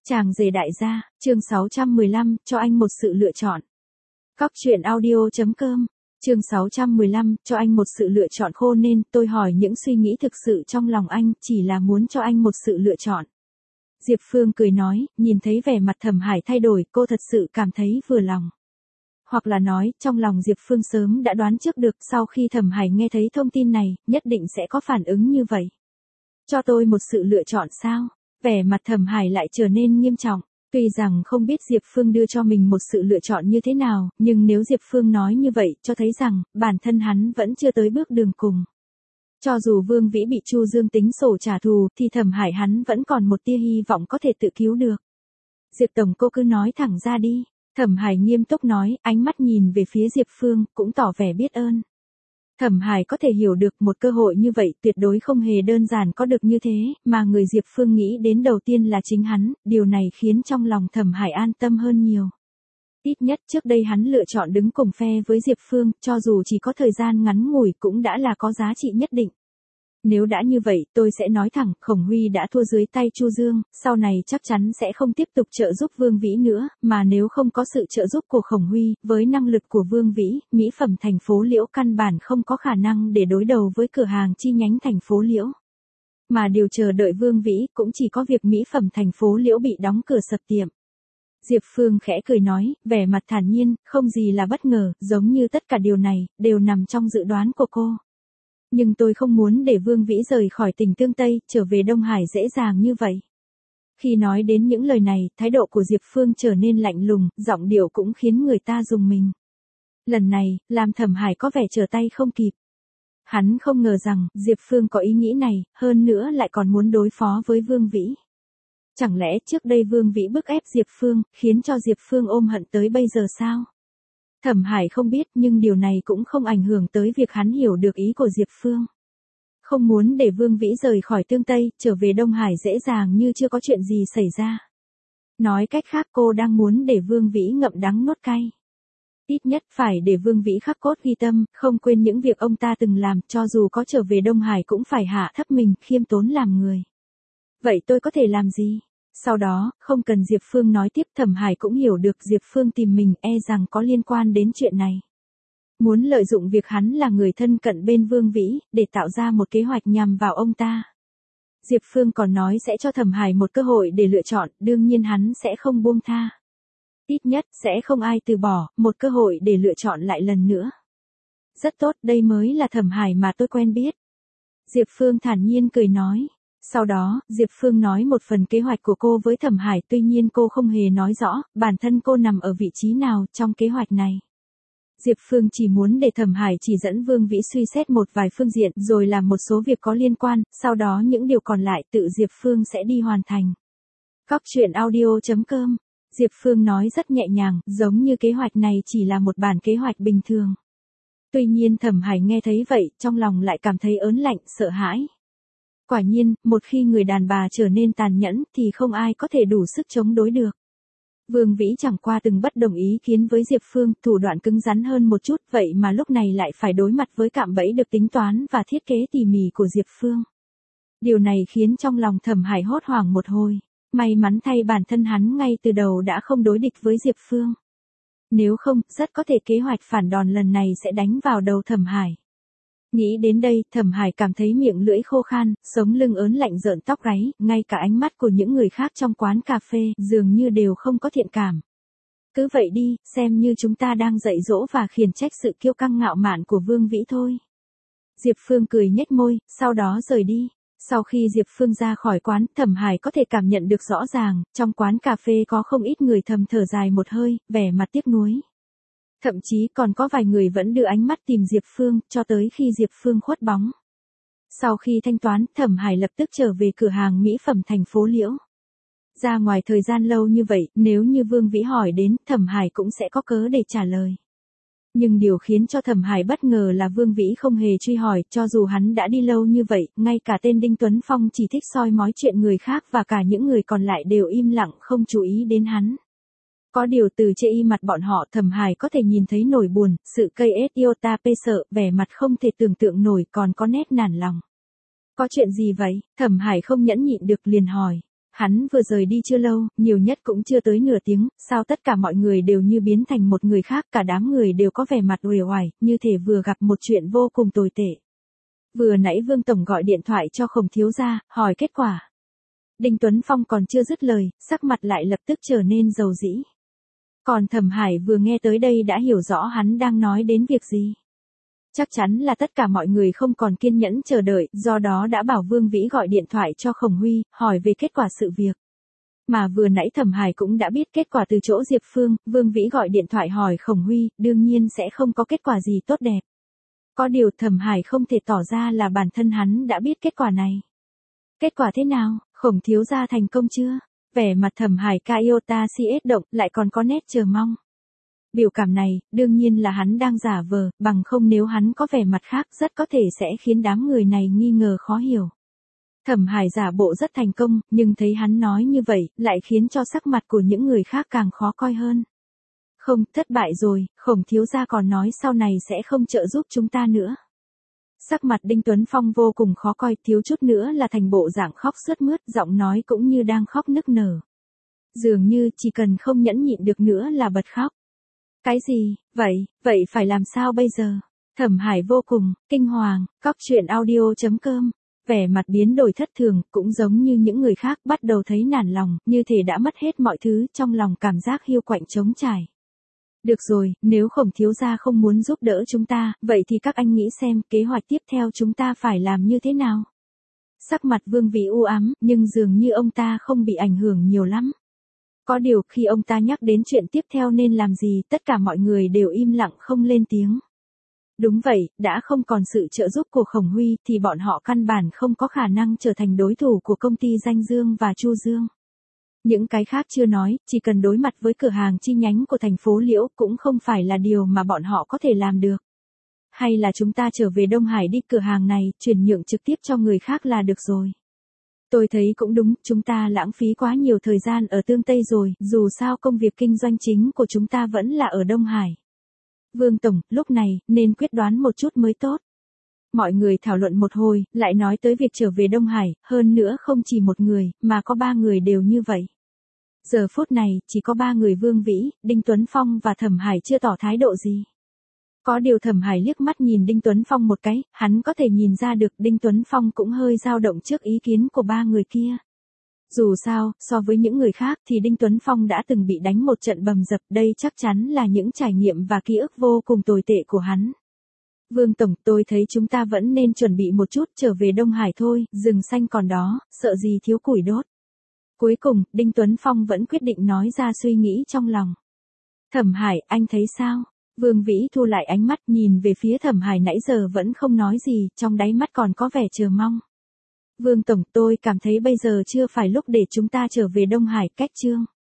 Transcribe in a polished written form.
Chàng rể đại gia, chương 615, cho anh một sự lựa chọn. Cóc truyện audio.com, chương 615, cho anh một sự lựa chọn khô nên tôi hỏi những suy nghĩ thực sự trong lòng anh, chỉ là muốn cho anh một sự lựa chọn. Diệp Phương cười nói, nhìn thấy vẻ mặt Thẩm Hải thay đổi, cô thật sự cảm thấy vừa lòng. Hoặc là nói, trong lòng Diệp Phương sớm đã đoán trước được sau khi Thẩm Hải nghe thấy thông tin này, nhất định sẽ có phản ứng như vậy. Cho tôi một sự lựa chọn sao? Vẻ mặt Thẩm Hải lại trở nên nghiêm trọng, tuy rằng không biết Diệp Phương đưa cho mình một sự lựa chọn như thế nào, nhưng nếu Diệp Phương nói như vậy, cho thấy rằng, bản thân hắn vẫn chưa tới bước đường cùng. Cho dù Vương Vĩ bị Chu Dương tính sổ trả thù, thì Thẩm Hải hắn vẫn còn một tia hy vọng có thể tự cứu được. Diệp Tổng cô cứ nói thẳng ra đi, Thẩm Hải nghiêm túc nói, ánh mắt nhìn về phía Diệp Phương, cũng tỏ vẻ biết ơn. Thẩm Hải có thể hiểu được một cơ hội như vậy tuyệt đối không hề đơn giản có được như thế, mà người Diệp Phương nghĩ đến đầu tiên là chính hắn, điều này khiến trong lòng Thẩm Hải an tâm hơn nhiều. Ít nhất trước đây hắn lựa chọn đứng cùng phe với Diệp Phương, cho dù chỉ có thời gian ngắn ngủi cũng đã là có giá trị nhất định. Nếu đã như vậy, tôi sẽ nói thẳng, Khổng Huy đã thua dưới tay Chu Dương, sau này chắc chắn sẽ không tiếp tục trợ giúp Vương Vĩ nữa, mà nếu không có sự trợ giúp của Khổng Huy, với năng lực của Vương Vĩ, mỹ phẩm thành phố Liễu căn bản không có khả năng để đối đầu với cửa hàng chi nhánh thành phố Liễu. Mà điều chờ đợi Vương Vĩ cũng chỉ có việc mỹ phẩm thành phố Liễu bị đóng cửa sập tiệm. Diệp Phương khẽ cười nói, vẻ mặt thản nhiên, không gì là bất ngờ, giống như tất cả điều này, đều nằm trong dự đoán của cô. Nhưng tôi không muốn để Vương Vĩ rời khỏi tỉnh Tương Tây, trở về Đông Hải dễ dàng như vậy. Khi nói đến những lời này, thái độ của Diệp Phương trở nên lạnh lùng, giọng điệu cũng khiến người ta rùng mình. Lần này, làm Thẩm Hải có vẻ trở tay không kịp. Hắn không ngờ rằng, Diệp Phương có ý nghĩ này, hơn nữa lại còn muốn đối phó với Vương Vĩ. Chẳng lẽ trước đây Vương Vĩ bức ép Diệp Phương, khiến cho Diệp Phương ôm hận tới bây giờ sao? Thẩm Hải không biết nhưng điều này cũng không ảnh hưởng tới việc hắn hiểu được ý của Diệp Phương. Không muốn để Vương Vĩ rời khỏi Tương Tây, trở về Đông Hải dễ dàng như chưa có chuyện gì xảy ra. Nói cách khác cô đang muốn để Vương Vĩ ngậm đắng nuốt cay. Ít nhất phải để Vương Vĩ khắc cốt ghi tâm, không quên những việc ông ta từng làm, cho dù có trở về Đông Hải cũng phải hạ thấp mình, khiêm tốn làm người. Vậy tôi có thể làm gì? Sau đó, không cần Diệp Phương nói tiếp, Thẩm Hải cũng hiểu được Diệp Phương tìm mình rằng có liên quan đến chuyện này. Muốn lợi dụng việc hắn là người thân cận bên Vương Vĩ, để tạo ra một kế hoạch nhằm vào ông ta. Diệp Phương còn nói sẽ cho Thẩm Hải một cơ hội để lựa chọn, đương nhiên hắn sẽ không buông tha. Ít nhất sẽ không ai từ bỏ, một cơ hội để lựa chọn lại lần nữa. Rất tốt, đây mới là Thẩm Hải mà tôi quen biết. Diệp Phương thản nhiên cười nói. Sau đó, Diệp Phương nói một phần kế hoạch của cô với Thẩm Hải, tuy nhiên cô không hề nói rõ, bản thân cô nằm ở vị trí nào trong kế hoạch này. Diệp Phương chỉ muốn để Thẩm Hải chỉ dẫn Vương Vĩ suy xét một vài phương diện rồi làm một số việc có liên quan, sau đó những điều còn lại tự Diệp Phương sẽ đi hoàn thành. Cóc truyện audio.com, Diệp Phương nói rất nhẹ nhàng, giống như kế hoạch này chỉ là một bản kế hoạch bình thường. Tuy nhiên Thẩm Hải nghe thấy vậy, trong lòng lại cảm thấy ớn lạnh, sợ hãi. Quả nhiên, một khi người đàn bà trở nên tàn nhẫn thì không ai có thể đủ sức chống đối được. Vương Vĩ chẳng qua từng bất đồng ý kiến với Diệp Phương, thủ đoạn cứng rắn hơn một chút, vậy mà lúc này lại phải đối mặt với cạm bẫy được tính toán và thiết kế tỉ mỉ của Diệp Phương. Điều này khiến trong lòng Thẩm Hải hốt hoảng một hồi, may mắn thay bản thân hắn ngay từ đầu đã không đối địch với Diệp Phương. Nếu không, rất có thể kế hoạch phản đòn lần này sẽ đánh vào đầu Thẩm Hải. Nghĩ đến đây, Thẩm Hải cảm thấy miệng lưỡi khô khan, sống lưng ớn lạnh rợn tóc gáy, ngay cả ánh mắt của những người khác trong quán cà phê dường như đều không có thiện cảm. Cứ vậy đi, xem như chúng ta đang dạy dỗ và khiển trách sự kiêu căng ngạo mạn của Vương Vĩ thôi. Diệp Phương cười nhếch môi, sau đó rời đi. Sau khi Diệp Phương ra khỏi quán, Thẩm Hải có thể cảm nhận được rõ ràng, trong quán cà phê có không ít người thầm thở dài một hơi, vẻ mặt tiếc nuối. Thậm chí còn có vài người vẫn đưa ánh mắt tìm Diệp Phương, cho tới khi Diệp Phương khuất bóng. Sau khi thanh toán, Thẩm Hải lập tức trở về cửa hàng mỹ phẩm thành phố Liễu. Ra ngoài thời gian lâu như vậy, nếu như Vương Vĩ hỏi đến, Thẩm Hải cũng sẽ có cớ để trả lời. Nhưng điều khiến cho Thẩm Hải bất ngờ là Vương Vĩ không hề truy hỏi, cho dù hắn đã đi lâu như vậy, ngay cả tên Đinh Tuấn Phong chỉ thích soi mói chuyện người khác và cả những người còn lại đều im lặng không chú ý đến hắn. Có điều từ chê y mặt bọn họ, Thẩm Hải có thể nhìn thấy nỗi buồn, sự cây iota pê sợ, vẻ mặt không thể tưởng tượng nổi, còn có nét nản lòng. Có chuyện gì vậy? Thẩm Hải không nhẫn nhịn được liền hỏi. Hắn vừa rời đi chưa lâu, nhiều nhất cũng chưa tới nửa tiếng, sao tất cả mọi người đều như biến thành một người khác, cả đám người đều có vẻ mặt uể oải, như thể vừa gặp một chuyện vô cùng tồi tệ. Vừa nãy Vương Tổng gọi điện thoại cho Khổng thiếu gia, hỏi kết quả. Đinh Tuấn Phong còn chưa dứt lời, sắc mặt lại lập tức trở nên dầu dĩ. Còn Thẩm Hải vừa nghe tới đây đã hiểu rõ hắn đang nói đến việc gì. Chắc chắn là tất cả mọi người không còn kiên nhẫn chờ đợi, do đó đã bảo Vương Vĩ gọi điện thoại cho Khổng Huy, hỏi về kết quả sự việc. Mà vừa nãy Thẩm Hải cũng đã biết kết quả từ chỗ Diệp Phương, Vương Vĩ gọi điện thoại hỏi Khổng Huy, đương nhiên sẽ không có kết quả gì tốt đẹp. Có điều Thẩm Hải không thể tỏ ra là bản thân hắn đã biết kết quả này. Kết quả thế nào, Khổng thiếu gia thành công chưa? Vẻ mặt Thẩm Hải Kaiota CS động, lại còn có nét chờ mong. Biểu cảm này, đương nhiên là hắn đang giả vờ, bằng không nếu hắn có vẻ mặt khác rất có thể sẽ khiến đám người này nghi ngờ khó hiểu. Thẩm Hải giả bộ rất thành công, nhưng thấy hắn nói như vậy, lại khiến cho sắc mặt của những người khác càng khó coi hơn. Không, thất bại rồi, Khổng thiếu gia còn nói sau này sẽ không trợ giúp chúng ta nữa. Sắc mặt Đinh Tuấn Phong vô cùng khó coi, thiếu chút nữa là thành bộ dạng khóc sướt mướt, giọng nói cũng như đang khóc nức nở. Dường như chỉ cần không nhẫn nhịn được nữa là bật khóc. Cái gì, vậy phải làm sao bây giờ? Thẩm Hải vô cùng, kinh hoàng, coctruyện.audio.com. Vẻ mặt biến đổi thất thường, cũng giống như những người khác bắt đầu thấy nản lòng, như thể đã mất hết mọi thứ, trong lòng cảm giác hiu quạnh trống trải. Được rồi, nếu Khổng thiếu gia không muốn giúp đỡ chúng ta, vậy thì các anh nghĩ xem kế hoạch tiếp theo chúng ta phải làm như thế nào? Sắc mặt Vương Vĩ u ám, nhưng dường như ông ta không bị ảnh hưởng nhiều lắm. Có điều khi ông ta nhắc đến chuyện tiếp theo nên làm gì, tất cả mọi người đều im lặng không lên tiếng. Đúng vậy, đã không còn sự trợ giúp của Khổng Huy thì bọn họ căn bản không có khả năng trở thành đối thủ của công ty Danh Dương và Chu Dương. Những cái khác chưa nói, chỉ cần đối mặt với cửa hàng chi nhánh của thành phố Liễu cũng không phải là điều mà bọn họ có thể làm được. Hay là chúng ta trở về Đông Hải đi, cửa hàng này, chuyển nhượng trực tiếp cho người khác là được rồi. Tôi thấy cũng đúng, chúng ta lãng phí quá nhiều thời gian ở Tương Tây rồi, dù sao công việc kinh doanh chính của chúng ta vẫn là ở Đông Hải. Vương Tổng, lúc này, nên quyết đoán một chút mới tốt. Mọi người thảo luận một hồi, lại nói tới việc trở về Đông Hải, hơn nữa không chỉ một người, mà có 3 người đều như vậy. Giờ phút này, chỉ có 3 người Vương Vĩ, Đinh Tuấn Phong và Thẩm Hải chưa tỏ thái độ gì. Có điều Thẩm Hải liếc mắt nhìn Đinh Tuấn Phong một cái, hắn có thể nhìn ra được Đinh Tuấn Phong cũng hơi dao động trước ý kiến của 3 người kia. Dù sao, so với những người khác thì Đinh Tuấn Phong đã từng bị đánh một trận bầm dập, đây chắc chắn là những trải nghiệm và ký ức vô cùng tồi tệ của hắn. Vương Tổng, tôi thấy chúng ta vẫn nên chuẩn bị một chút trở về Đông Hải thôi, rừng xanh còn đó, sợ gì thiếu củi đốt. Cuối cùng, Đinh Tuấn Phong vẫn quyết định nói ra suy nghĩ trong lòng. Thẩm Hải, anh thấy sao? Vương Vĩ thu lại ánh mắt nhìn về phía Thẩm Hải nãy giờ vẫn không nói gì, trong đáy mắt còn có vẻ chờ mong. Vương Tổng, tôi cảm thấy bây giờ chưa phải lúc để chúng ta trở về Đông Hải, cách Trương